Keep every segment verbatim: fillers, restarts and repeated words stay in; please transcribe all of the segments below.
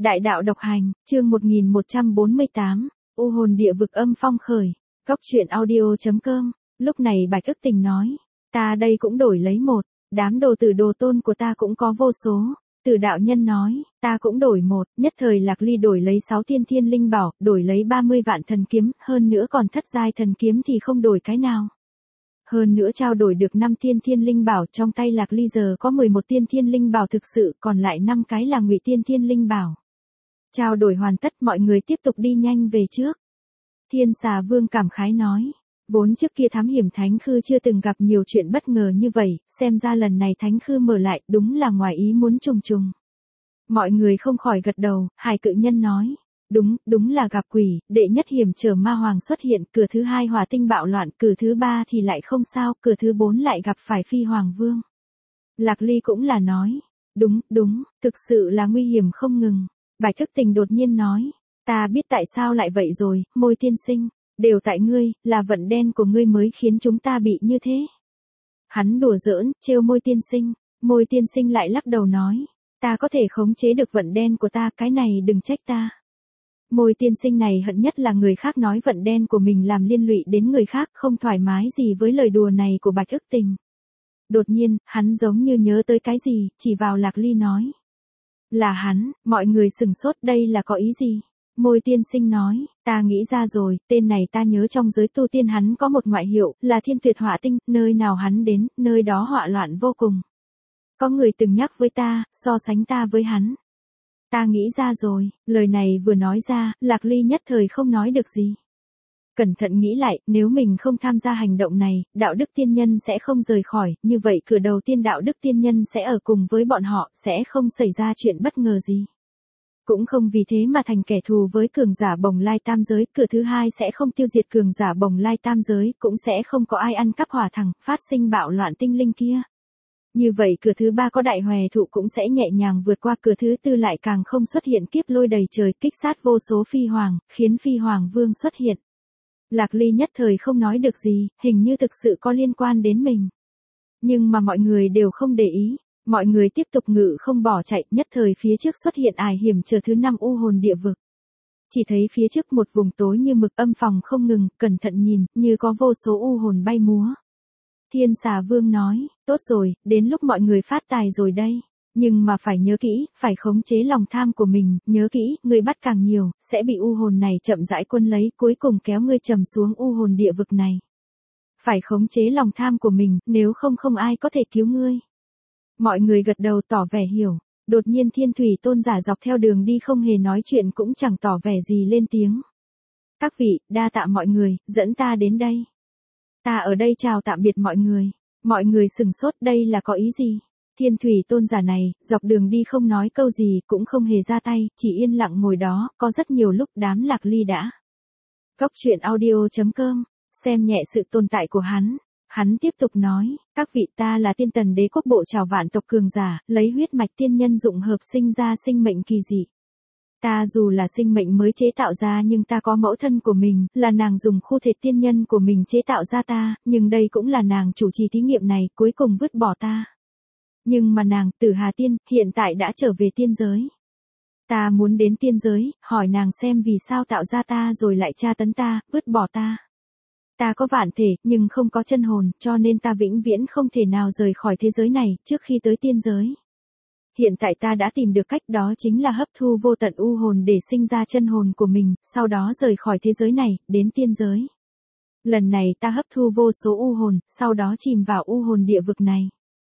Đại đạo độc hành, chương một nghìn một trăm bốn mươi tám, U hồn địa vực âm phong khởi. Cốc truyện audio chấm com. Lúc này Bạch Ức Tình nói, ta đây cũng đổi lấy một, đám đồ tử đồ tôn của ta cũng có vô số. Tử đạo nhân nói, ta cũng đổi một, nhất thời Lạc Ly đổi lấy sáu thiên thiên linh bảo, đổi lấy ba mươi vạn thần kiếm, hơn nữa còn thất giai thần kiếm thì không đổi cái nào. Hơn nữa trao đổi được năm thiên thiên linh bảo, trong tay Lạc Ly giờ có mười một thiên thiên linh bảo thực sự, còn lại năm cái là ngụy thiên thiên linh bảo. Trao đổi hoàn tất, mọi người tiếp tục đi nhanh về trước. Thiên Xà Vương cảm khái nói, vốn trước kia thám hiểm Thánh Khư chưa từng gặp nhiều chuyện bất ngờ như vậy, xem ra lần này Thánh Khư mở lại đúng là ngoài ý muốn trùng trùng. Mọi người không khỏi gật đầu, Hải Cự Nhân nói, đúng, đúng là gặp quỷ, đệ nhất hiểm trở ma hoàng xuất hiện, cửa thứ hai hỏa tinh bạo loạn, cửa thứ ba thì lại không sao, cửa thứ bốn lại gặp phải Phi Hoàng Vương. Lạc Ly cũng là nói, đúng, đúng, thực sự là nguy hiểm không ngừng. Bạch Ức Tình đột nhiên nói, ta biết tại sao lại vậy rồi, Môi tiên sinh, đều tại ngươi, là vận đen của ngươi mới khiến chúng ta bị như thế. Hắn đùa giỡn, trêu Môi tiên sinh, Môi tiên sinh lại lắc đầu nói, ta có thể khống chế được vận đen của ta, cái này đừng trách ta. Môi tiên sinh này hận nhất là người khác nói vận đen của mình làm liên lụy đến người khác, không thoải mái gì với lời đùa này của Bạch Ức Tình. Đột nhiên, hắn giống như nhớ tới cái gì, chỉ vào Lạc Ly nói. Là hắn, mọi người sừng sốt, đây là có ý gì? Môi tiên sinh nói, ta nghĩ ra rồi, tên này ta nhớ trong giới tu tiên hắn có một ngoại hiệu, là Thiên Tuyệt Hỏa Tinh, nơi nào hắn đến, nơi đó họa loạn vô cùng. Có người từng nhắc với ta, so sánh ta với hắn. Ta nghĩ ra rồi, lời này vừa nói ra, Lạc Ly nhất thời không nói được gì. Cẩn thận nghĩ lại, nếu mình không tham gia hành động này, đạo đức tiên nhân sẽ không rời khỏi, như vậy cửa đầu tiên đạo đức tiên nhân sẽ ở cùng với bọn họ, sẽ không xảy ra chuyện bất ngờ gì. Cũng không vì thế mà thành kẻ thù với cường giả bồng lai tam giới, cửa thứ hai sẽ không tiêu diệt cường giả bồng lai tam giới, cũng sẽ không có ai ăn cắp hỏa thẳng, phát sinh bạo loạn tinh linh kia. Như vậy cửa thứ ba có đại hòe thụ cũng sẽ nhẹ nhàng vượt qua, cửa thứ tư lại càng không xuất hiện kiếp lôi đầy trời, kích sát vô số phi hoàng, khiến Phi Hoàng Vương xuất hiện. Lạc Ly nhất thời không nói được gì, hình như thực sự có liên quan đến mình. Nhưng mà mọi người đều không để ý, mọi người tiếp tục ngự không bỏ chạy, nhất thời phía trước xuất hiện ải hiểm trở thứ năm U hồn địa vực. Chỉ thấy phía trước một vùng tối như mực, âm phòng không ngừng, cẩn thận nhìn, như có vô số U hồn bay múa. Thiên Xà Vương nói, tốt rồi, đến lúc mọi người phát tài rồi đây. Nhưng mà phải nhớ kỹ, phải khống chế lòng tham của mình, nhớ kỹ, người bắt càng nhiều, sẽ bị u hồn này chậm rãi quân lấy, cuối cùng kéo ngươi trầm xuống u hồn địa vực này. Phải khống chế lòng tham của mình, nếu không không ai có thể cứu ngươi. Mọi người gật đầu tỏ vẻ hiểu, đột nhiên Thiên Thủy Tôn giả dọc theo đường đi không hề nói chuyện cũng chẳng tỏ vẻ gì lên tiếng. Các vị, đa tạ mọi người, dẫn ta đến đây. Ta ở đây chào tạm biệt mọi người. Mọi người sừng sốt, đây là có ý gì? Thiên Thủy Tôn giả này, dọc đường đi không nói câu gì, cũng không hề ra tay, chỉ yên lặng ngồi đó, có rất nhiều lúc đám Lạc Ly đã. Cốc truyện audio chấm com, xem nhẹ sự tồn tại của hắn. Hắn tiếp tục nói, các vị, ta là Tiên Tần Đế quốc bộ trảo vạn tộc cường giả, lấy huyết mạch tiên nhân dụng hợp sinh ra sinh mệnh kỳ dị. Ta dù là sinh mệnh mới chế tạo ra nhưng ta có mẫu thân của mình, là nàng dùng khu thịt tiên nhân của mình chế tạo ra ta, nhưng đây cũng là nàng chủ trì thí nghiệm này, cuối cùng vứt bỏ ta. Nhưng mà nàng, Tử Hà Tiên, hiện tại đã trở về tiên giới. Ta muốn đến tiên giới, hỏi nàng xem vì sao tạo ra ta rồi lại tra tấn ta, vứt bỏ ta. Ta có vạn thể, nhưng không có chân hồn, cho nên ta vĩnh viễn không thể nào rời khỏi thế giới này, trước khi tới tiên giới. Hiện tại ta đã tìm được cách, đó chính là hấp thu vô tận u hồn để sinh ra chân hồn của mình, sau đó rời khỏi thế giới này, đến tiên giới. Lần này ta hấp thu vô số u hồn, sau đó chìm vào u hồn địa vực này.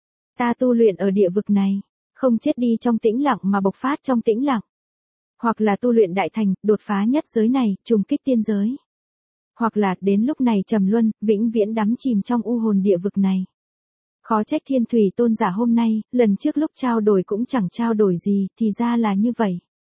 Ta tu luyện ở địa vực này, không chết đi trong tĩnh lặng mà bộc phát trong tĩnh lặng. Hoặc là tu luyện đại thành, đột phá nhất giới này, trùng kích tiên giới. Hoặc là đến lúc này trầm luân, vĩnh viễn đắm chìm trong u hồn địa vực này. Khó trách Thiên Thủy Tôn giả hôm nay, lần trước lúc trao đổi cũng chẳng trao đổi gì, thì ra là như vậy.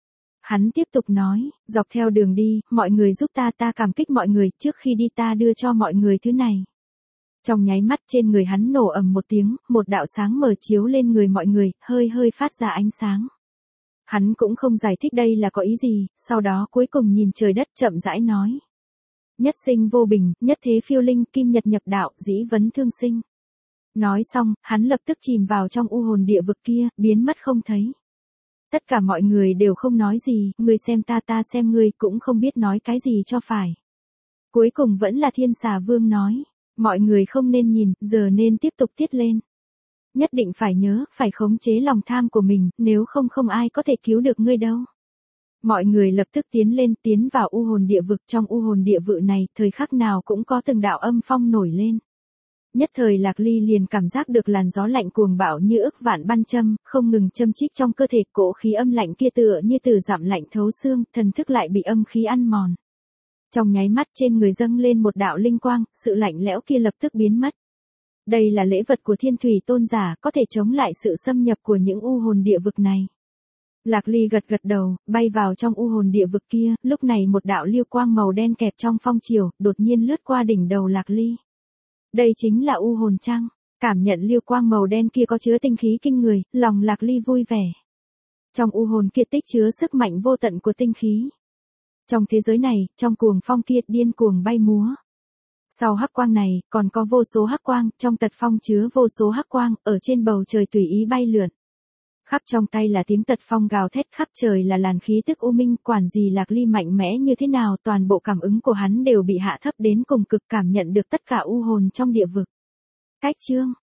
Hắn tiếp tục nói, dọc theo đường đi, mọi người giúp ta, ta cảm kích mọi người, trước khi đi ta đưa cho mọi người thứ này. Trong nháy mắt trên người hắn nổ ầm một tiếng, một đạo sáng mở chiếu lên người mọi người, hơi hơi phát ra ánh sáng. Hắn cũng không giải thích đây là có ý gì, sau đó cuối cùng nhìn trời đất chậm rãi nói. Nhất sinh vô bình, nhất thế phiêu linh, kim nhật nhập đạo, dĩ vấn thương sinh. Nói xong, hắn lập tức chìm vào trong u hồn địa vực kia, biến mất không thấy. Tất cả mọi người đều không nói gì, ngươi xem ta ta xem ngươi, cũng không biết nói cái gì cho phải. Cuối cùng vẫn là Thiên Xà Vương nói, mọi người không nên nhìn, giờ nên tiếp tục tiết lên. Nhất định phải nhớ, phải khống chế lòng tham của mình, nếu không không ai có thể cứu được ngươi đâu. Mọi người lập tức tiến lên, tiến vào u hồn địa vực. Trong u hồn địa vực này, thời khắc nào cũng có từng đạo âm phong nổi lên. Nhất thời Lạc Ly liền cảm giác được làn gió lạnh cuồng bạo như ức vạn băng châm, không ngừng châm chích trong cơ thể, cỗ khí âm lạnh kia tựa như từ dặm lạnh thấu xương, thần thức lại bị âm khí ăn mòn. Trong nháy mắt trên người dâng lên một đạo linh quang, sự lạnh lẽo kia lập tức biến mất. Đây là lễ vật của Thiên Thủy Tôn giả, có thể chống lại sự xâm nhập của những u hồn địa vực này. Lạc Ly gật gật đầu, bay vào trong u hồn địa vực kia, lúc này một đạo lưu quang màu đen kẹp trong phong triều, đột nhiên lướt qua đỉnh đầu Lạc Ly. Đây chính là u hồn trăng, cảm nhận lưu quang màu đen kia có chứa tinh khí kinh người, lòng Lạc Ly vui vẻ. Trong u hồn kia tích chứa sức mạnh vô tận của tinh khí. Trong thế giới này, trong cuồng phong kia điên cuồng bay múa. Sau hắc quang này, còn có vô số hắc quang, trong tật phong chứa vô số hắc quang, ở trên bầu trời tùy ý bay lượn. Khắp trong tay là tiếng tật phong gào thét, khắp trời là làn khí tức u minh, quản gì Lạc Ly mạnh mẽ như thế nào, toàn bộ cảm ứng của hắn đều bị hạ thấp đến cùng cực, cảm nhận được tất cả u hồn trong địa vực. Cách chương